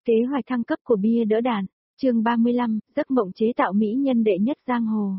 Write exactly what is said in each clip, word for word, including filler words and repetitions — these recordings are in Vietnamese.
Kế hoạch thăng cấp của bia đỡ đạn, chương ba mươi lăm, giấc mộng chế tạo mỹ nhân đệ nhất giang hồ.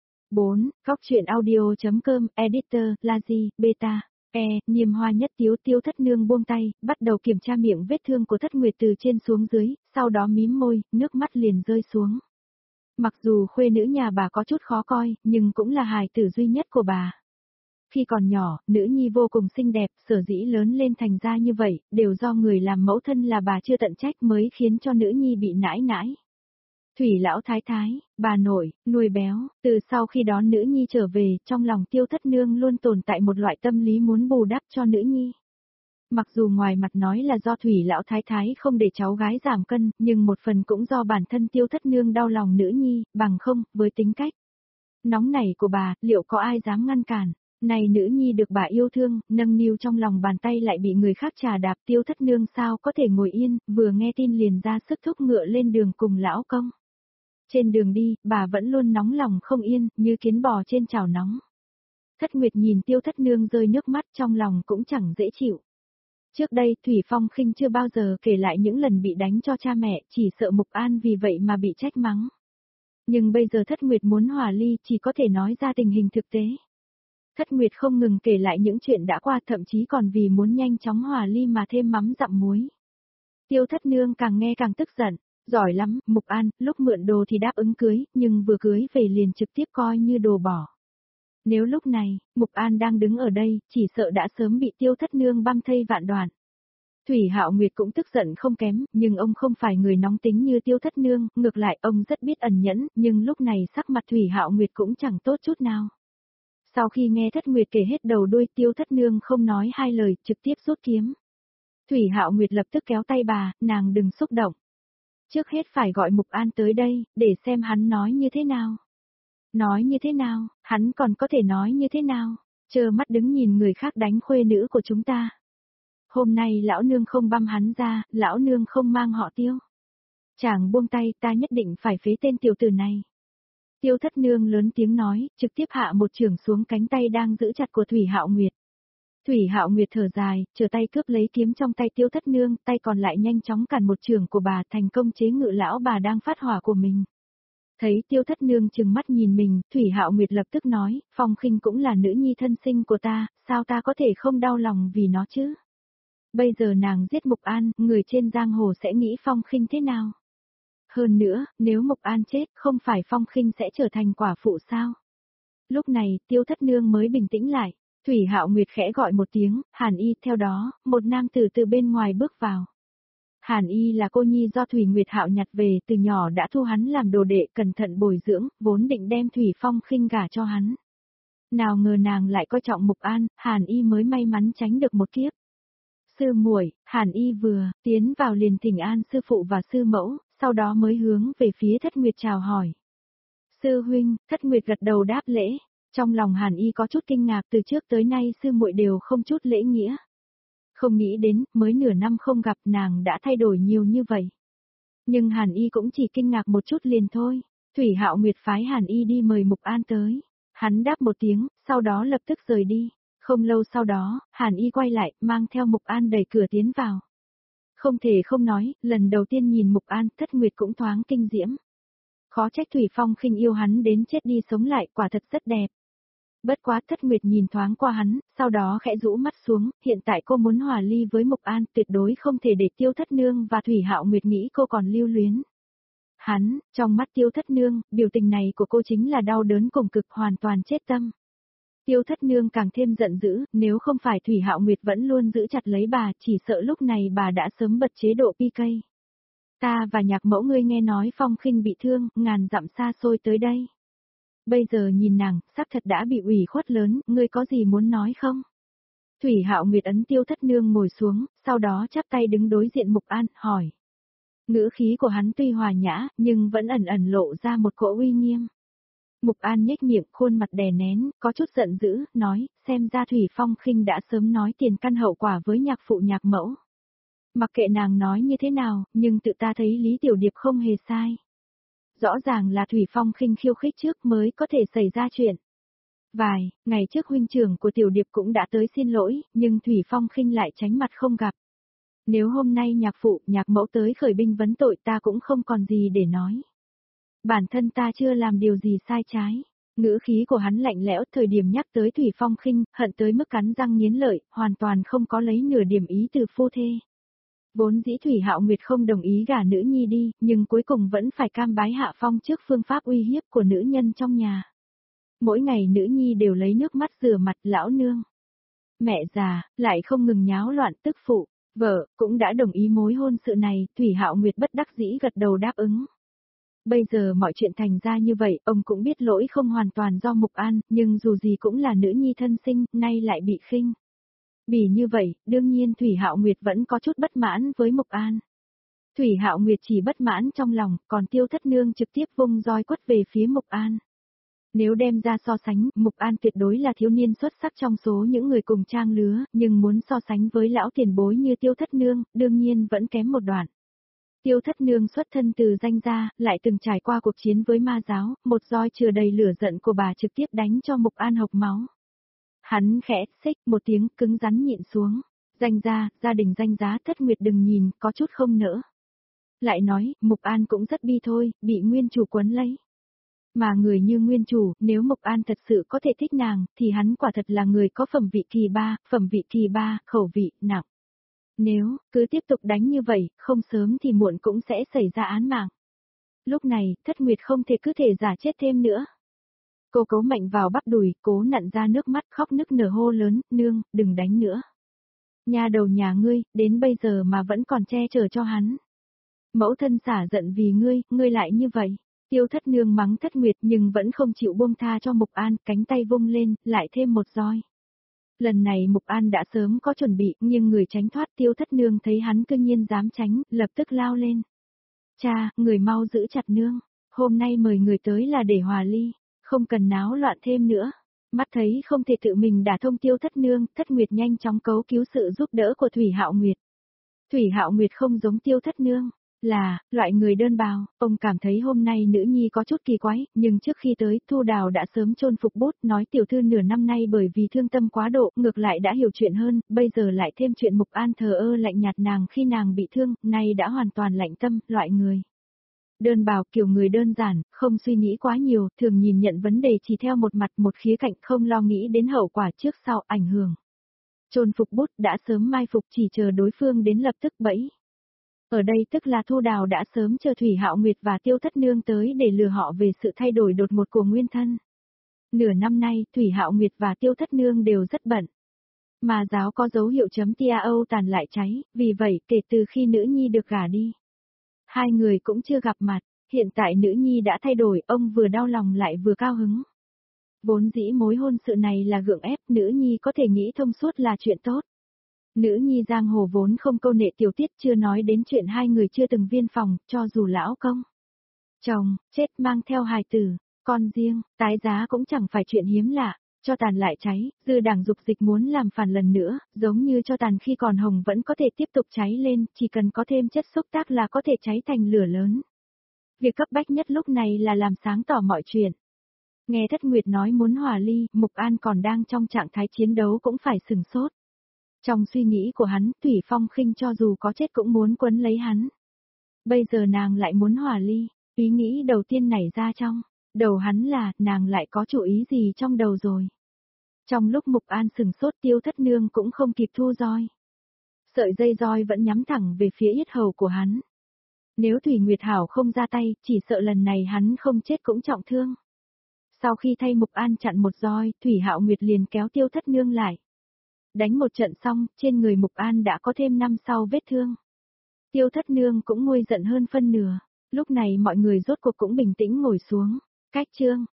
bốn. Góc truyện audio.com, editor, Lazy, beta, e, Niềm Hoa Nhất Tiếu Tiêu Thất Nương buông tay, bắt đầu kiểm tra miệng vết thương của Thất Nguyệt từ trên xuống dưới, sau đó mím môi, nước mắt liền rơi xuống. Mặc dù khuê nữ nhà bà có chút khó coi, nhưng cũng là hài tử duy nhất của bà. Khi còn nhỏ, nữ nhi vô cùng xinh đẹp, sở dĩ lớn lên thành ra như vậy, đều do người làm mẫu thân là bà chưa tận trách mới khiến cho nữ nhi bị nãi nãi. Thủy lão thái thái, bà nội, nuôi béo, từ sau khi đón nữ nhi trở về, trong lòng Tiêu Thất Nương luôn tồn tại một loại tâm lý muốn bù đắp cho nữ nhi. Mặc dù ngoài mặt nói là do Thủy lão thái thái không để cháu gái giảm cân, nhưng một phần cũng do bản thân Tiêu Thất Nương đau lòng nữ nhi, bằng không, với tính cách nóng nảy của bà, liệu có ai dám ngăn cản? Này nữ nhi được bà yêu thương, nâng niu trong lòng bàn tay lại bị người khác trà đạp, Tiêu Thất Nương sao có thể ngồi yên, vừa nghe tin liền ra sức thúc ngựa lên đường cùng lão công. Trên đường đi, bà vẫn luôn nóng lòng không yên, như kiến bò trên chảo nóng. Thất Nguyệt nhìn Tiêu Thất Nương rơi nước mắt trong lòng cũng chẳng dễ chịu. Trước đây, Thủy Phong Khinh chưa bao giờ kể lại những lần bị đánh cho cha mẹ, chỉ sợ Mục An vì vậy mà bị trách mắng. Nhưng bây giờ Thất Nguyệt muốn hòa ly, chỉ có thể nói ra tình hình thực tế. Thất Nguyệt không ngừng kể lại những chuyện đã qua, thậm chí còn vì muốn nhanh chóng hòa ly mà thêm mắm dặm muối. Tiêu Thất Nương càng nghe càng tức giận, giỏi lắm, Mục An, lúc mượn đồ thì đáp ứng cưới, nhưng vừa cưới về liền trực tiếp coi như đồ bỏ. Nếu lúc này, Mục An đang đứng ở đây, chỉ sợ đã sớm bị Tiêu Thất Nương băm thây vạn đoạn. Thủy Hạo Nguyệt cũng tức giận không kém, nhưng ông không phải người nóng tính như Tiêu Thất Nương, ngược lại ông rất biết ẩn nhẫn, nhưng lúc này sắc mặt Thủy Hạo Nguyệt cũng chẳng tốt chút nào. Sau khi nghe Thất Nguyệt kể hết đầu đuôi, Tiêu Thất Nương không nói hai lời, trực tiếp rút kiếm. Thủy Hạo Nguyệt lập tức kéo tay bà, nàng đừng xúc động. Trước hết phải gọi Mục An tới đây, để xem hắn nói như thế nào. Nói như thế nào, hắn còn có thể nói như thế nào, trơ mắt đứng nhìn người khác đánh khuê nữ của chúng ta. Hôm nay lão nương không băm hắn ra, lão nương không mang họ Tiêu. Chàng buông tay, ta nhất định phải phế tên tiểu tử này. Tiêu Thất Nương lớn tiếng nói, trực tiếp hạ một chưởng xuống cánh tay đang giữ chặt của Thủy Hạo Nguyệt. Thủy Hạo Nguyệt thở dài, trở tay cướp lấy kiếm trong tay Tiêu Thất Nương, tay còn lại nhanh chóng cản một chưởng của bà, thành công chế ngự lão bà đang phát hỏa của mình. Thấy Tiêu Thất Nương trừng mắt nhìn mình, Thủy Hạo Nguyệt lập tức nói, Phong Khinh cũng là nữ nhi thân sinh của ta, sao ta có thể không đau lòng vì nó chứ? Bây giờ nàng giết Mục An, người trên giang hồ sẽ nghĩ Phong Khinh thế nào? Hơn nữa, nếu Mục An chết, không phải Phong Khinh sẽ trở thành quả phụ sao? Lúc này, Tiêu Thất Nương mới bình tĩnh lại. Thủy Hạo Nguyệt khẽ gọi một tiếng, Hàn Y, theo đó, một nam tử từ bên ngoài bước vào. Hàn Y là cô nhi do Thủy Nguyệt Hạo nhặt về, từ nhỏ đã thu hắn làm đồ đệ, cẩn thận bồi dưỡng, vốn định đem Thủy Phong Khinh gả cho hắn. Nào ngờ nàng lại coi trọng Mục An, Hàn Y mới may mắn tránh được một kiếp. Sư muội, Hàn Y vừa tiến vào liền thỉnh an sư phụ và sư mẫu, sau đó mới hướng về phía Thất Nguyệt chào hỏi. Sư huynh, Thất Nguyệt gật đầu đáp lễ. Trong lòng Hàn Y có chút kinh ngạc, từ trước tới nay sư muội đều không chút lễ nghĩa. Không nghĩ đến, mới nửa năm không gặp nàng đã thay đổi nhiều như vậy. Nhưng Hàn Y cũng chỉ kinh ngạc một chút liền thôi. Thủy Hạo Nguyệt phái Hàn Y đi mời Mục An tới. Hắn đáp một tiếng, sau đó lập tức rời đi. Không lâu sau đó, Hàn Y quay lại, mang theo Mục An đẩy cửa tiến vào. Không thể không nói, lần đầu tiên nhìn Mục An, Thất Nguyệt cũng thoáng kinh diễm. Khó trách Thủy Phong Khinh yêu hắn đến chết đi sống lại, quả thật rất đẹp. Bất quá Thất Nguyệt nhìn thoáng qua hắn, sau đó khẽ rũ mắt xuống, hiện tại cô muốn hòa ly với Mục An, tuyệt đối không thể để Tiêu Thất Nương và Thủy Hạo Nguyệt nghĩ cô còn lưu luyến. Hắn, trong mắt Tiêu Thất Nương, biểu tình này của cô chính là đau đớn cùng cực, hoàn toàn chết tâm. Tiêu Thất Nương càng thêm giận dữ, nếu không phải Thủy Hạo Nguyệt vẫn luôn giữ chặt lấy bà, chỉ sợ lúc này bà đã sớm bật chế độ pê ca. Ta và nhạc mẫu ngươi nghe nói Phong Khinh bị thương, ngàn dặm xa xôi tới đây. Bây giờ nhìn nàng, xác thật đã bị ủy khuất lớn, ngươi có gì muốn nói không? Thủy Hạo Nguyệt ấn Tiêu Thất Nương ngồi xuống, sau đó chắp tay đứng đối diện Mục An, hỏi. Ngữ khí của hắn tuy hòa nhã, nhưng vẫn ẩn ẩn lộ ra một cỗ uy nghiêm. Mục An nhếch miệng, khuôn mặt đè nén, có chút giận dữ, nói, xem ra Thủy Phong Khinh đã sớm nói tiền căn hậu quả với nhạc phụ nhạc mẫu. Mặc kệ nàng nói như thế nào, nhưng tự ta thấy Lý Tiểu Điệp không hề sai. Rõ ràng là Thủy Phong Khinh khiêu khích trước mới có thể xảy ra chuyện. Vài ngày trước huynh trưởng của Tiểu Điệp cũng đã tới xin lỗi, nhưng Thủy Phong Khinh lại tránh mặt không gặp. Nếu hôm nay nhạc phụ, nhạc mẫu tới khởi binh vấn tội ta cũng không còn gì để nói. Bản thân ta chưa làm điều gì sai trái. Ngữ khí của hắn lạnh lẽo, thời điểm nhắc tới Thủy Phong Khinh, hận tới mức cắn răng nghiến lợi, hoàn toàn không có lấy nửa điểm ý từ phu thê. Vốn dĩ Thủy Hạo Nguyệt không đồng ý gả nữ nhi đi, nhưng cuối cùng vẫn phải cam bái hạ phong trước phương pháp uy hiếp của nữ nhân trong nhà. Mỗi ngày nữ nhi đều lấy nước mắt rửa mặt lão nương. Mẹ già, lại không ngừng nháo loạn tức phụ, vợ, cũng đã đồng ý mối hôn sự này, Thủy Hạo Nguyệt bất đắc dĩ gật đầu đáp ứng. Bây giờ mọi chuyện thành ra như vậy, ông cũng biết lỗi không hoàn toàn do Mục An, nhưng dù gì cũng là nữ nhi thân sinh, nay lại bị khinh. Vì như vậy, đương nhiên Thủy Hạo Nguyệt vẫn có chút bất mãn với Mục An. Thủy Hạo Nguyệt chỉ bất mãn trong lòng, còn Tiêu Thất Nương trực tiếp vung roi quất về phía Mục An. Nếu đem ra so sánh, Mục An tuyệt đối là thiếu niên xuất sắc trong số những người cùng trang lứa, nhưng muốn so sánh với lão tiền bối như Tiêu Thất Nương, đương nhiên vẫn kém một đoạn. Tiêu Thất Nương xuất thân từ danh gia, lại từng trải qua cuộc chiến với ma giáo, một roi chừa đầy lửa giận của bà trực tiếp đánh cho Mục An hộc máu. Hắn khẽ xích một tiếng cứng rắn nhịn xuống. Danh gia, gia đình danh giá Thất Nguyệt đừng nhìn, có chút không nỡ. Lại nói, Mục An cũng rất bi thôi, bị nguyên chủ quấn lấy. Mà người như nguyên chủ, nếu Mục An thật sự có thể thích nàng, thì hắn quả thật là người có phẩm vị kỳ ba, phẩm vị kỳ ba, khẩu vị, nặng. Nếu, cứ tiếp tục đánh như vậy, không sớm thì muộn cũng sẽ xảy ra án mạng. Lúc này, Thất Nguyệt không thể cứ thể giả chết thêm nữa. Cô cấu mạnh vào bắp đùi, cố nặn ra nước mắt khóc nức nở hô lớn, nương, đừng đánh nữa. Nhà đầu nhà ngươi, đến bây giờ mà vẫn còn che chở cho hắn. Mẫu thân xả giận vì ngươi, ngươi lại như vậy. Tiêu Thất Nương mắng Thất Nguyệt nhưng vẫn không chịu buông tha cho Mục An, cánh tay vung lên, lại thêm một roi. Lần này Mục An đã sớm có chuẩn bị, nhưng người tránh thoát Tiêu Thất Nương thấy hắn cư nhiên dám tránh, lập tức lao lên. Cha, người mau giữ chặt nương, hôm nay mời người tới là để hòa ly, không cần náo loạn thêm nữa. Mắt thấy không thể tự mình đả thông Tiêu Thất Nương, Thất Nguyệt nhanh chóng cấu cứu sự giúp đỡ của Thủy Hạo Nguyệt. Thủy Hạo Nguyệt không giống Tiêu Thất Nương. Là, loại người đơn bào, ông cảm thấy hôm nay nữ nhi có chút kỳ quái, nhưng trước khi tới, Thu Đào đã sớm chôn phục bút, nói tiểu thư nửa năm nay bởi vì thương tâm quá độ, ngược lại đã hiểu chuyện hơn, bây giờ lại thêm chuyện Mục An thờ ơ lạnh nhạt nàng khi nàng bị thương, nay đã hoàn toàn lạnh tâm, loại người. Đơn bào kiểu người đơn giản, không suy nghĩ quá nhiều, thường nhìn nhận vấn đề chỉ theo một mặt một khía cạnh không lo nghĩ đến hậu quả trước sau ảnh hưởng. Chôn phục bút đã sớm mai phục chỉ chờ đối phương đến lập tức bẫy. Ở đây tức là Thu Đào đã sớm chờ Thủy Hạo Nguyệt và Tiêu Thất Nương tới để lừa họ về sự thay đổi đột ngột của nguyên thân. Nửa năm nay, Thủy Hạo Nguyệt và Tiêu Thất Nương đều rất bận. Mà giáo có dấu hiệu chấm tia Âu tàn lại cháy, vì vậy kể từ khi nữ nhi được gả đi. Hai người cũng chưa gặp mặt, hiện tại nữ nhi đã thay đổi, ông vừa đau lòng lại vừa cao hứng. Vốn dĩ mối hôn sự này là gượng ép, nữ nhi có thể nghĩ thông suốt là chuyện tốt. Nữ nhi giang hồ vốn không câu nệ tiểu tiết, chưa nói đến chuyện hai người chưa từng viên phòng, cho dù lão công. Chồng, chết mang theo hài tử, con riêng, tái giá cũng chẳng phải chuyện hiếm lạ, cho tàn lại cháy, dư đảng dục dịch muốn làm phản lần nữa, giống như cho tàn khi còn hồng vẫn có thể tiếp tục cháy lên, chỉ cần có thêm chất xúc tác là có thể cháy thành lửa lớn. Việc cấp bách nhất lúc này là làm sáng tỏ mọi chuyện. Nghe Thất Nguyệt nói muốn hòa ly, Mục An còn đang trong trạng thái chiến đấu cũng phải sừng sốt. Trong suy nghĩ của hắn, Thủy Phong Khinh cho dù có chết cũng muốn quấn lấy hắn. Bây giờ nàng lại muốn hòa ly, ý nghĩ đầu tiên nảy ra trong đầu hắn là nàng lại có chủ ý gì trong đầu rồi. Trong lúc Mục An sừng sốt, Tiêu Thất Nương cũng không kịp thu roi. Sợi dây roi vẫn nhắm thẳng về phía yết hầu của hắn. Nếu Thủy Nguyệt Hảo không ra tay, chỉ sợ lần này hắn không chết cũng trọng thương. Sau khi thay Mục An chặn một roi, Thủy Hạo Nguyệt liền kéo Tiêu Thất Nương lại. Đánh một trận xong, trên người Mục An đã có thêm năm sau vết thương. Tiêu Thất Nương cũng nguôi giận hơn phân nửa. Lúc này mọi người rốt cuộc cũng bình tĩnh ngồi xuống. Cách chương,